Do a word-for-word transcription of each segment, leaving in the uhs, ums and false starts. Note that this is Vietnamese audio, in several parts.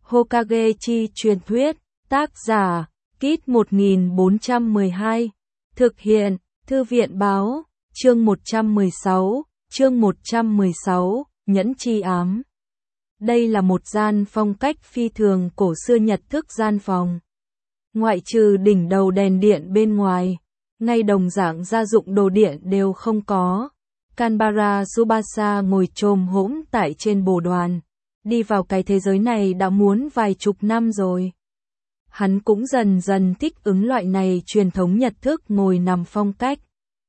Hokage chi truyền thuyết, tác giả, Kit một nghìn bốn trăm mười hai, thực hiện, Thư viện báo, chương một trăm mười sáu, chương một trăm mười sáu, Nhẫn chi ám. Đây là một gian phong cách phi thường cổ xưa Nhật thức gian phòng. Ngoại trừ đỉnh đầu đèn điện bên ngoài, ngay đồng dạng gia dụng đồ điện đều không có. Kanbara Tsubasa ngồi chồm hỗn tại trên bồ đoàn. Đi vào cái thế giới này đã muốn vài chục năm rồi. Hắn cũng dần dần thích ứng loại này truyền thống Nhật thức ngồi nằm phong cách.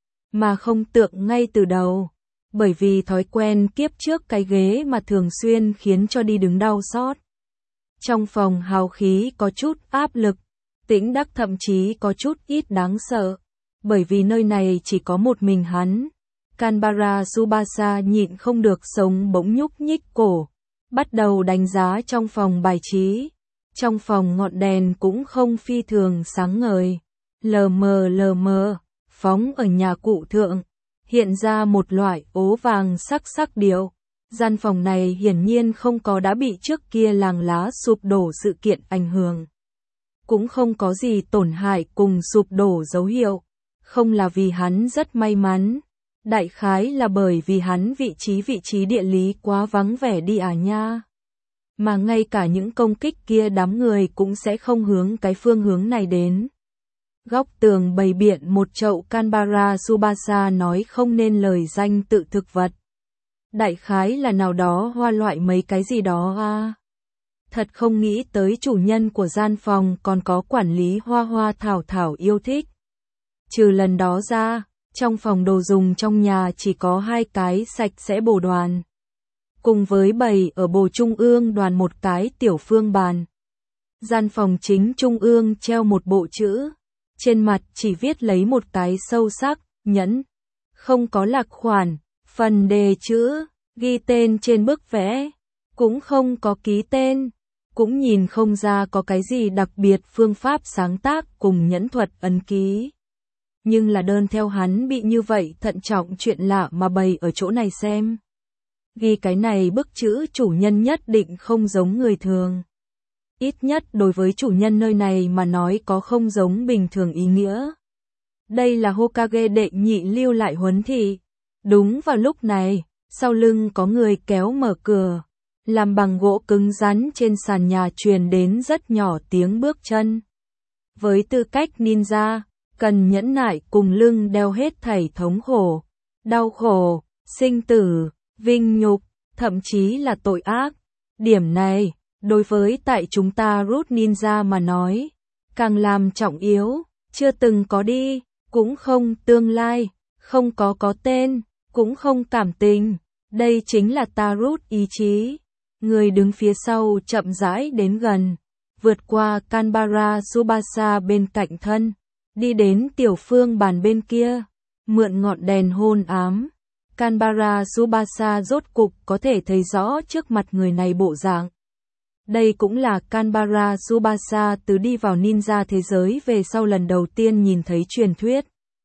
Mà không tượng ngay từ đầu. Bởi vì thói quen kiếp trước cái ghế mà thường xuyên khiến cho đi đứng đau xót. Trong phòng hào khí có chút áp lực, tĩnh đắc thậm chí có chút ít đáng sợ. Bởi vì nơi này chỉ có một mình hắn. Kanbara Tsubasa nhịn không được sống bỗng nhúc nhích cổ. Bắt đầu đánh giá trong phòng bài trí. Trong phòng ngọn đèn cũng không phi thường sáng ngời. Lờ mờ lờ mờ, phóng ở nhà cụ thượng. Hiện ra một loại ố vàng sắc sắc điệu. Gian phòng này hiển nhiên không có đã bị trước kia làng lá sụp đổ sự kiện ảnh hưởng. Cũng không có gì tổn hại cùng sụp đổ dấu hiệu. Không là vì hắn rất may mắn. Đại khái là bởi vì hắn vị trí vị trí địa lý quá vắng vẻ đi à nha. Mà ngay cả những công kích kia đám người cũng sẽ không hướng cái phương hướng này đến. Góc tường bày biện một chậu Kanbara Tsubasa nói không nên lời danh tự thực vật. Đại khái là nào đó hoa loại mấy cái gì đó à. Thật không nghĩ tới chủ nhân của gian phòng còn có quản lý hoa hoa thảo thảo yêu thích. Trừ lần đó ra, trong phòng đồ dùng trong nhà chỉ có hai cái sạch sẽ bồ đoàn. Cùng với bày ở bồ trung ương đoàn một cái tiểu phương bàn. Gian phòng chính trung ương treo một bộ chữ. Trên mặt chỉ viết lấy một cái sâu sắc, nhẫn. Không có lạc khoản, phần đề chữ, ghi tên trên bức vẽ. Cũng không có ký tên. Cũng nhìn không ra có cái gì đặc biệt phương pháp sáng tác cùng nhẫn thuật ấn ký. Nhưng là đơn theo hắn bị như vậy thận trọng chuyện lạ mà bày ở chỗ này xem. Ghi cái này bức chữ chủ nhân nhất định không giống người thường. Ít nhất đối với chủ nhân nơi này mà nói có không giống bình thường ý nghĩa. Đây là Hokage đệ nhị lưu lại huấn thị. Đúng vào lúc này, sau lưng có người kéo mở cửa. Làm bằng gỗ cứng rắn trên sàn nhà truyền đến rất nhỏ tiếng bước chân. Với tư cách ninja, cần nhẫn nại cùng lưng đeo hết thảy thống khổ, đau khổ, sinh tử, vinh nhục, thậm chí là tội ác. Điểm này, đối với tại chúng ta Root Ninja mà nói, càng làm trọng yếu, chưa từng có đi, cũng không tương lai, không có có tên, cũng không cảm tình. Đây chính là ta Root ý chí. Người đứng phía sau chậm rãi đến gần, vượt qua Kanbara Tsubasa bên cạnh thân. Đi đến tiểu phương bàn bên kia, mượn ngọn đèn hôn ám. Kanbara Tsubasa rốt cục có thể thấy rõ trước mặt người này bộ dạng. Đây cũng là Kanbara Tsubasa từ đi vào ninja thế giới về sau lần đầu tiên nhìn thấy truyền thuyết.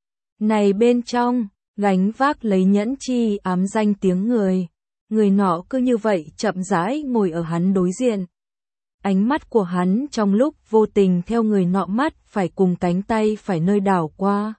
Này bên trong, gánh vác lấy nhẫn chi ám danh tiếng người. Người nọ cứ như vậy chậm rãi ngồi ở hắn đối diện. Ánh mắt của hắn trong lúc vô tình theo người nọ mắt phải cùng cánh tay phải nơi đảo qua.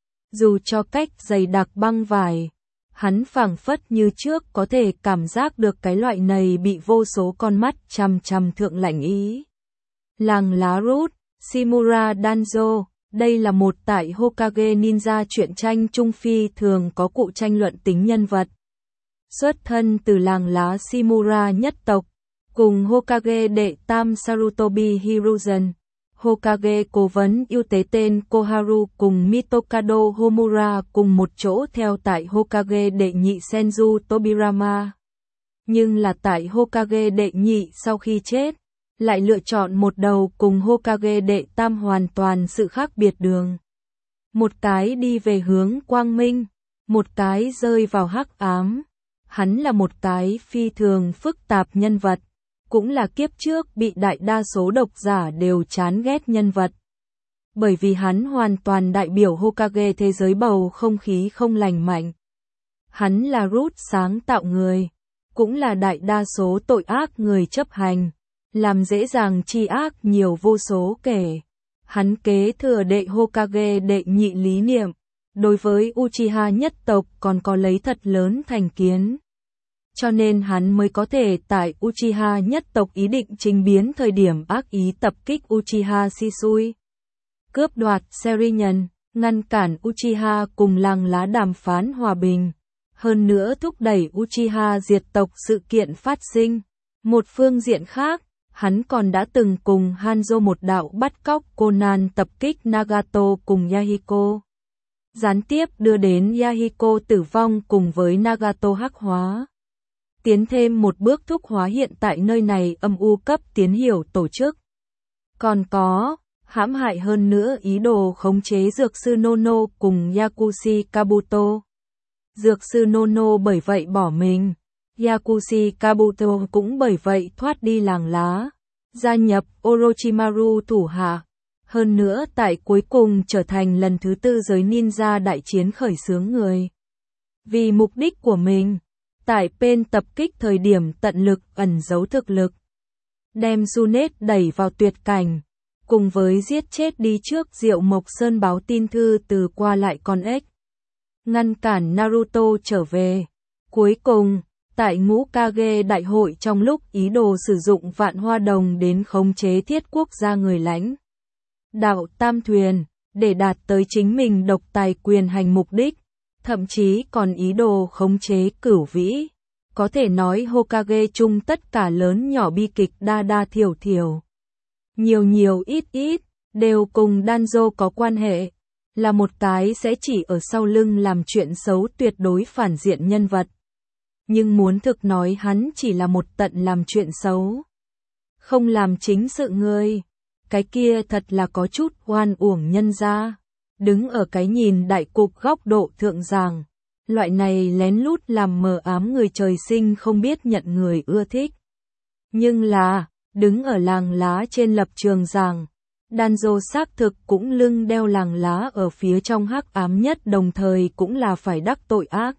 Dù cho cách dày đặc băng vải, hắn phảng phất như trước có thể cảm giác được cái loại này bị vô số con mắt chằm chằm thượng lạnh ý. Làng lá Root, Shimura Danzo, đây là một tại Hokage Ninja truyện tranh Trung Phi thường có cụ tranh luận tính nhân vật. Xuất thân từ làng lá Shimura nhất tộc. Cùng Hokage đệ tam Sarutobi Hiruzen, Hokage cố vấn ưu tế tên Koharu cùng Mitokado Homura cùng một chỗ theo tại Hokage đệ nhị Senju Tobirama. Nhưng là tại Hokage đệ nhị sau khi chết, lại lựa chọn một đầu cùng Hokage đệ tam hoàn toàn sự khác biệt đường. Một cái đi về hướng quang minh, một cái rơi vào hắc ám. Hắn là một cái phi thường phức tạp nhân vật. Cũng là kiếp trước bị đại đa số độc giả đều chán ghét nhân vật. Bởi vì hắn hoàn toàn đại biểu Hokage thế giới bầu không khí không lành mạnh. Hắn là Root sáng tạo người, cũng là đại đa số tội ác người chấp hành, làm dễ dàng tri ác nhiều vô số kể. Hắn kế thừa đệ Hokage đệ nhị lý niệm, đối với Uchiha nhất tộc còn có lấy thật lớn thành kiến. Cho nên hắn mới có thể tại Uchiha nhất tộc ý định trình biến thời điểm ác ý tập kích Uchiha Shisui. Cướp đoạt Serinhân, ngăn cản Uchiha cùng làng lá đàm phán hòa bình. Hơn nữa thúc đẩy Uchiha diệt tộc sự kiện phát sinh. Một phương diện khác, hắn còn đã từng cùng Hanzo một đạo bắt cóc Conan tập kích Nagato cùng Yahiko. Gián tiếp đưa đến Yahiko tử vong cùng với Nagato hắc hóa. Tiến thêm một bước thúc hóa hiện tại nơi này âm u cấp tiến hiểu tổ chức. Còn có, hãm hại hơn nữa ý đồ khống chế dược sư Nono cùng Yakushi Kabuto. Dược sư Nono bởi vậy bỏ mình. Yakushi Kabuto cũng bởi vậy thoát đi làng lá, gia nhập Orochimaru thủ hạ. Hơn nữa tại cuối cùng trở thành lần thứ tư giới ninja đại chiến khởi xướng người. Vì mục đích của mình, tại Pain tập kích thời điểm tận lực ẩn giấu thực lực. Đem Junet đẩy vào tuyệt cảnh, cùng với giết chết đi trước Diệu Mộc Sơn báo tin thư từ qua lại con ếch. Ngăn cản Naruto trở về. Cuối cùng, tại Ngũ Kage đại hội trong lúc ý đồ sử dụng vạn hoa đồng đến khống chế thiết quốc gia người lãnh đạo Tam Thuyền, để đạt tới chính mình độc tài quyền hành mục đích, thậm chí còn ý đồ khống chế Cửu Vĩ. Có thể nói Hokage chung tất cả lớn nhỏ bi kịch đa đa thiểu thiểu, nhiều nhiều ít ít, đều cùng Danzo có quan hệ, là một cái sẽ chỉ ở sau lưng làm chuyện xấu tuyệt đối phản diện nhân vật. Nhưng muốn thực nói hắn chỉ là một tận làm chuyện xấu, không làm chính sự người. Cái kia thật là có chút oan uổng nhân ra. Đứng ở cái nhìn đại cục góc độ thượng giảng, loại này lén lút làm mờ ám người trời sinh không biết nhận người ưa thích. Nhưng là, đứng ở làng lá trên lập trường giảng, Danzo xác thực cũng lưng đeo làng lá ở phía trong hắc ám nhất, đồng thời cũng là phải đắc tội ác.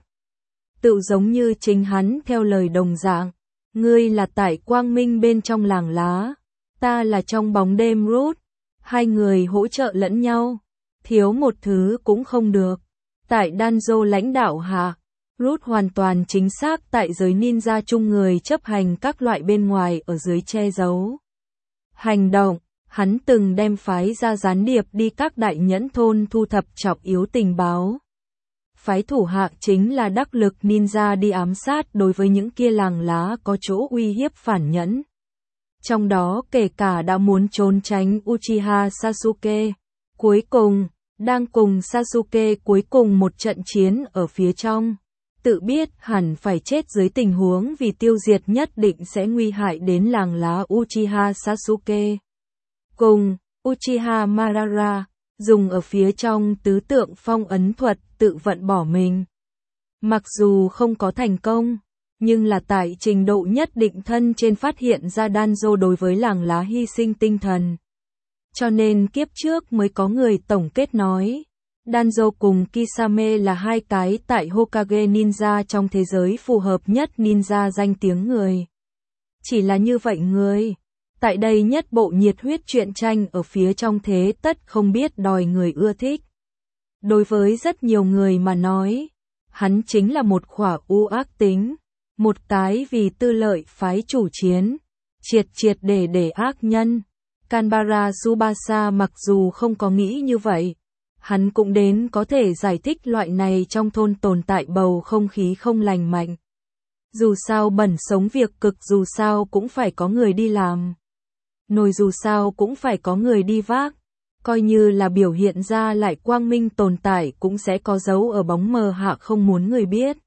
Tự giống như chính hắn theo lời đồng dạng, ngươi là tại quang minh bên trong làng lá, ta là trong bóng đêm Root, hai người hỗ trợ lẫn nhau, thiếu một thứ cũng không được. Tại Danzo lãnh đạo hạ, Root hoàn toàn chính xác tại giới ninja chung người chấp hành các loại bên ngoài ở dưới che giấu hành động. Hắn từng đem phái ra gián điệp đi các đại nhẫn thôn thu thập trọng yếu tình báo. Phái thủ hạ chính là đắc lực ninja đi ám sát đối với những kia làng lá có chỗ uy hiếp phản nhẫn. Trong đó kể cả đã muốn trốn tránh Uchiha Sasuke. Cuối cùng, đang cùng Sasuke cuối cùng một trận chiến ở phía trong. Tự biết hẳn phải chết dưới tình huống vì tiêu diệt nhất định sẽ nguy hại đến làng lá Uchiha Sasuke. Cùng, Uchiha Madara, dùng ở phía trong tứ tượng phong ấn thuật tự vận bỏ mình. Mặc dù không có thành công, nhưng là tại trình độ nhất định thân trên phát hiện ra Danzo đối với làng lá hy sinh tinh thần. Cho nên kiếp trước mới có người tổng kết nói, Danzo cùng Kisame là hai cái tại Hokage ninja trong thế giới phù hợp nhất ninja danh tiếng người. Chỉ là như vậy người. Tại đây nhất bộ nhiệt huyết truyện tranh ở phía trong thế tất không biết đòi người ưa thích. Đối với rất nhiều người mà nói, hắn chính là một khỏa u ác tính, một cái vì tư lợi phái chủ chiến, triệt triệt để để ác nhân. Kanbara Tsubasa mặc dù không có nghĩ như vậy, hắn cũng đến có thể giải thích loại này trong thôn tồn tại bầu không khí không lành mạnh. Dù sao bẩn sống việc cực dù sao cũng phải có người đi làm. Nồi dù sao cũng phải có người đi vác, coi như là biểu hiện ra lại quang minh tồn tại cũng sẽ có dấu ở bóng mờ hạ không muốn người biết.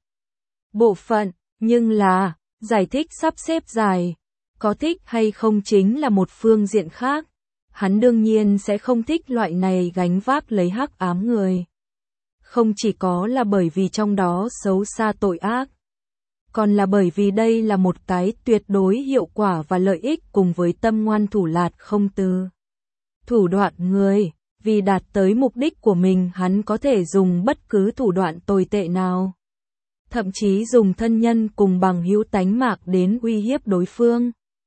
Bộ phận, nhưng là, giải thích sắp xếp dài, có thích hay không chính là một phương diện khác. Hắn đương nhiên sẽ không thích loại này gánh vác lấy hắc ám người. Không chỉ có là bởi vì trong đó xấu xa tội ác, còn là bởi vì đây là một cái tuyệt đối hiệu quả và lợi ích cùng với tâm ngoan thủ lạt không từ thủ đoạn người, vì đạt tới mục đích của mình hắn có thể dùng bất cứ thủ đoạn tồi tệ nào. Thậm chí dùng thân nhân cùng bằng hữu tánh mạc đến uy hiếp đối phương.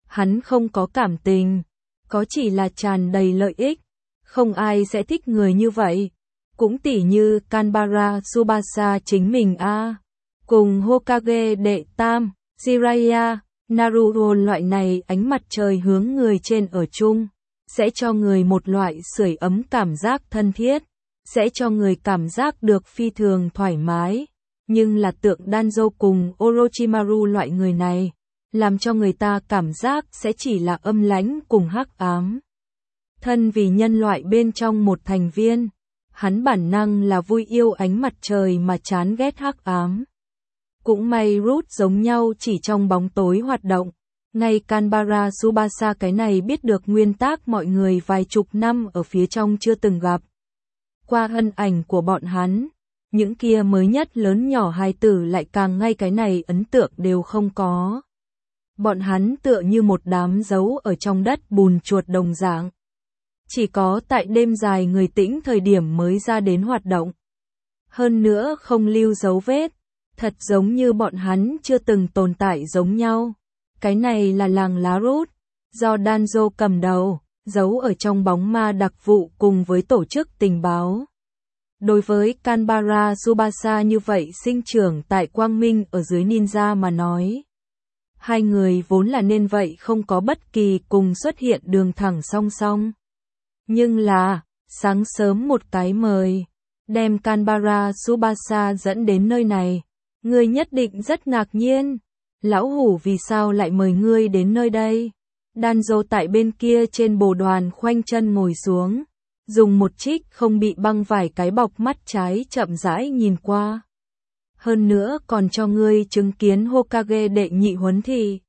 Hắn không có cảm tình, có chỉ là tràn đầy lợi ích. Không ai sẽ thích người như vậy. Cũng tỉ như Kanbara Tsubasa chính mình a, cùng Hokage đệ tam, Jiraiya, Naruto loại này ánh mặt trời hướng người trên ở chung, sẽ cho người một loại sưởi ấm cảm giác thân thiết, sẽ cho người cảm giác được phi thường thoải mái. Nhưng là tượng Danzo cùng Orochimaru loại người này, làm cho người ta cảm giác sẽ chỉ là âm lãnh cùng hắc ám. Thân vì nhân loại bên trong một thành viên, hắn bản năng là vui yêu ánh mặt trời mà chán ghét hắc ám. Cũng may Root giống nhau chỉ trong bóng tối hoạt động, ngay Kanbara Tsubasa cái này biết được nguyên tắc mọi người vài chục năm ở phía trong chưa từng gặp. Qua hân ảnh của bọn hắn, những kia mới nhất lớn nhỏ hài tử lại càng ngay cái này ấn tượng đều không có. Bọn hắn tựa như một đám dấu ở trong đất bùn chuột đồng dạng. Chỉ có tại đêm dài người tĩnh thời điểm mới ra đến hoạt động. Hơn nữa không lưu dấu vết, thật giống như bọn hắn chưa từng tồn tại giống nhau. Cái này là làng lá Root, do Danzo cầm đầu, giấu ở trong bóng ma đặc vụ cùng với tổ chức tình báo. Đối với Kanbara Tsubasa như vậy sinh trưởng tại Quang Minh ở dưới ninja mà nói. Hai người vốn là nên vậy không có bất kỳ cùng xuất hiện đường thẳng song song. Nhưng là, sáng sớm một cái mời, đem Kanbara Tsubasa dẫn đến nơi này. Ngươi nhất định rất ngạc nhiên. Lão hủ vì sao lại mời ngươi đến nơi đây? Danzo tại bên kia trên bồ đoàn khoanh chân ngồi xuống, dùng một trích không bị băng vải cái bọc mắt trái chậm rãi nhìn qua. Hơn nữa còn cho ngươi chứng kiến Hokage đệ nhị huấn thị.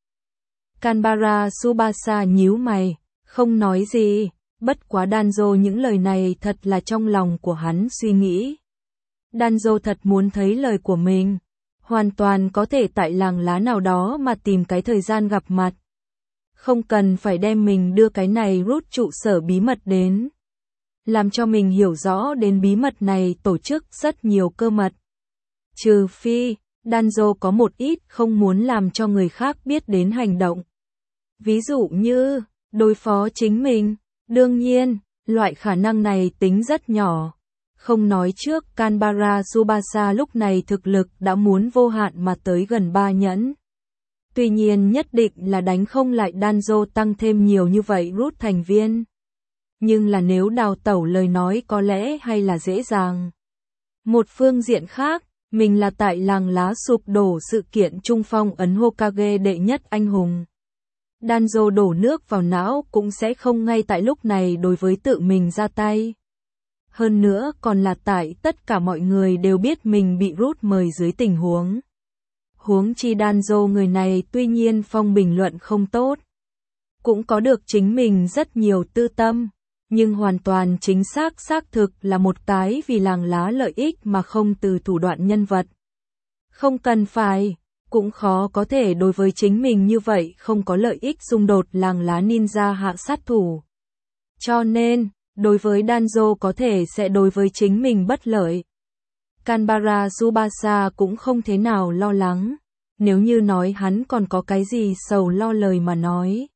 Kanbara Tsubasa nhíu mày, không nói gì, bất quá Danzo những lời này thật là trong lòng của hắn suy nghĩ. Danzo thật muốn thấy lời của mình, hoàn toàn có thể tại làng lá nào đó mà tìm cái thời gian gặp mặt. Không cần phải đem mình đưa cái này Root trụ sở bí mật đến. Làm cho mình hiểu rõ đến bí mật này tổ chức rất nhiều cơ mật. Trừ phi, Danzo có một ít không muốn làm cho người khác biết đến hành động. Ví dụ như, đối phó chính mình, đương nhiên, loại khả năng này tính rất nhỏ. Không nói trước Kanbara Tsubasa lúc này thực lực đã muốn vô hạn mà tới gần ba nhẫn. Tuy nhiên nhất định là đánh không lại Danzo tăng thêm nhiều như vậy Root thành viên. Nhưng là nếu đào tẩu lời nói có lẽ hay là dễ dàng. Một phương diện khác, mình là tại làng lá sụp đổ sự kiện trung phong ấn Hokage đệ nhất anh hùng. Danzo đổ nước vào não cũng sẽ không ngay tại lúc này đối với tự mình ra tay. Hơn nữa còn là tại tất cả mọi người đều biết mình bị Root mời dưới tình huống. Huống chi Danzo người này tuy nhiên phong bình luận không tốt. Cũng có được chính mình rất nhiều tư tâm. Nhưng hoàn toàn chính xác xác thực là một cái vì làng lá lợi ích mà không từ thủ đoạn nhân vật. Không cần phải, cũng khó có thể đối với chính mình như vậy không có lợi ích xung đột làng lá ninja hạ sát thủ. Cho nên, đối với Danzo có thể sẽ đối với chính mình bất lợi. Kanbara Tsubasa cũng không thế nào lo lắng, nếu như nói hắn còn có cái gì sầu lo lời mà nói.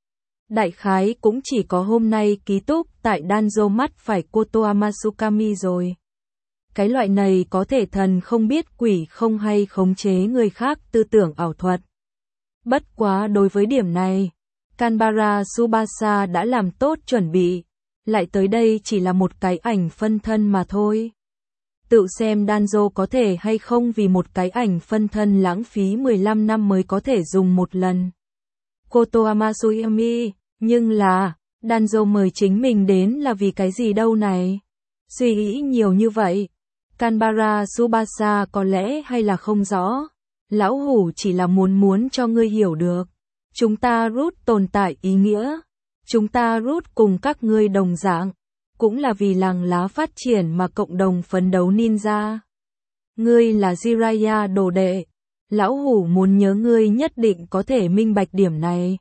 Đại khái cũng chỉ có hôm nay ký túc tại Danzo mắt phải Kotoa Masukami rồi. Cái loại này có thể thần không biết quỷ không hay khống chế người khác tư tưởng ảo thuật. Bất quá đối với điểm này, Kanbara Tsubasa đã làm tốt chuẩn bị, lại tới đây chỉ là một cái ảnh phân thân mà thôi. Tự xem Danzo có thể hay không vì một cái ảnh phân thân lãng phí mười lăm năm mới có thể dùng một lần. Kotoa Masuyami, nhưng là, Danzo mời chính mình đến là vì cái gì đâu này? Suy nghĩ nhiều như vậy, Kanbara Tsubasa có lẽ hay là không rõ. Lão hủ chỉ là muốn muốn cho ngươi hiểu được. Chúng ta Root tồn tại ý nghĩa. Chúng ta Root cùng các ngươi đồng dạng. Cũng là vì làng lá phát triển mà cộng đồng phấn đấu ninja. Ngươi là Jiraiya đồ đệ. Lão hủ muốn nhớ ngươi nhất định có thể minh bạch điểm này.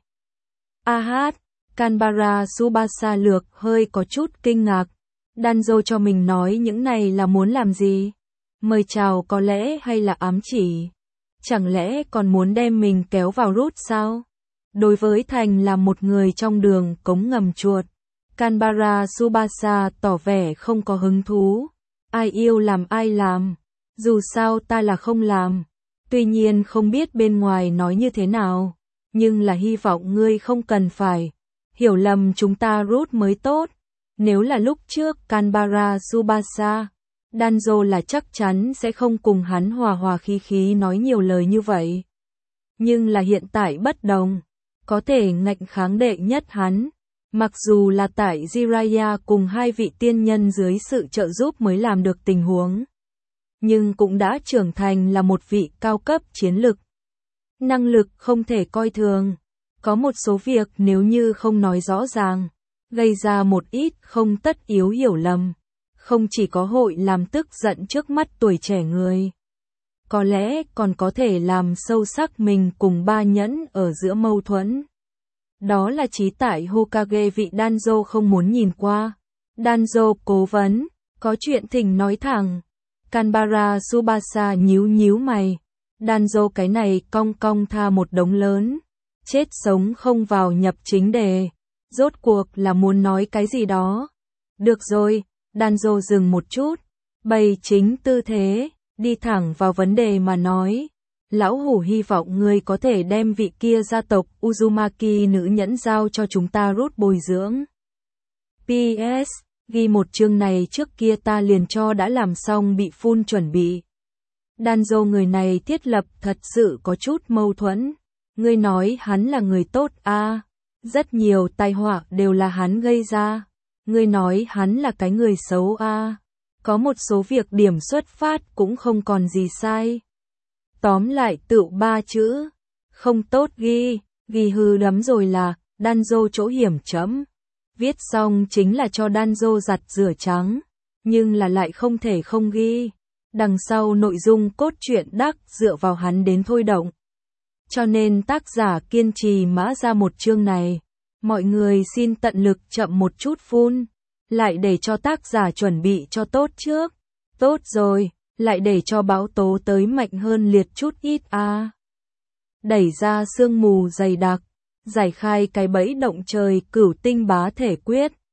A hát, Kanbara Tsubasa lược hơi có chút kinh ngạc. Danzo cho mình nói những này là muốn làm gì? Mời chào có lẽ hay là ám chỉ? Chẳng lẽ còn muốn đem mình kéo vào Root sao? Đối với Thành là một người trong đường cống ngầm chuột, Canberra Tsubasa tỏ vẻ không có hứng thú. Ai yêu làm ai làm, dù sao ta là không làm. Tuy nhiên không biết bên ngoài nói như thế nào, nhưng là hy vọng ngươi không cần phải hiểu lầm chúng ta rút mới tốt. Nếu là lúc trước Canberra Tsubasa, Danzo là chắc chắn sẽ không cùng hắn hòa hòa khí khí nói nhiều lời như vậy. Nhưng là hiện tại bất đồng, có thể ngạnh kháng đệ nhất hắn. Mặc dù là tại Jiraiya cùng hai vị tiên nhân dưới sự trợ giúp mới làm được tình huống, nhưng cũng đã trưởng thành là một vị cao cấp chiến lực. Năng lực không thể coi thường. Có một số việc nếu như không nói rõ ràng, gây ra một ít không tất yếu hiểu lầm, không chỉ có hội làm tức giận trước mắt tuổi trẻ người, có lẽ còn có thể làm sâu sắc mình cùng ba nhẫn ở giữa mâu thuẫn. Đó là chí tại Hokage vị Danzo không muốn nhìn qua. Danzo cố vấn, có chuyện thỉnh nói thẳng. Canberra Tsubasa nhíu nhíu mày. Danzo cái này cong cong tha một đống lớn. Chết sống không vào nhập chính đề. Rốt cuộc là muốn nói cái gì đó. Được rồi, Danzo dừng một chút. Bày chính tư thế, đi thẳng vào vấn đề mà nói. Lão hủ hy vọng ngươi có thể đem vị kia gia tộc Uzumaki nữ nhẫn giao cho chúng ta rút bồi dưỡng. pê ét, ghi một chương này trước kia ta liền cho đã làm xong bị phun chuẩn bị. Danzo người này thiết lập thật sự có chút mâu thuẫn. Ngươi nói hắn là người tốt à, rất nhiều tai họa đều là hắn gây ra. Ngươi nói hắn là cái người xấu à, có một số việc điểm xuất phát cũng không còn gì sai. Tóm lại tự ba chữ, không tốt ghi, ghi hư lắm rồi là, Danzo chỗ hiểm chấm. Viết xong chính là cho Danzo giặt rửa trắng, nhưng là lại không thể không ghi. Đằng sau nội dung cốt truyện đắc dựa vào hắn đến thôi động. Cho nên tác giả kiên trì mã ra một chương này. Mọi người xin tận lực chậm một chút phun, lại để cho tác giả chuẩn bị cho tốt trước. Tốt rồi. Lại để cho báo tố tới mạnh hơn liệt chút ít a. À. Đẩy ra sương mù dày đặc, giải khai cái bẫy động trời cửu tinh bá thể quyết.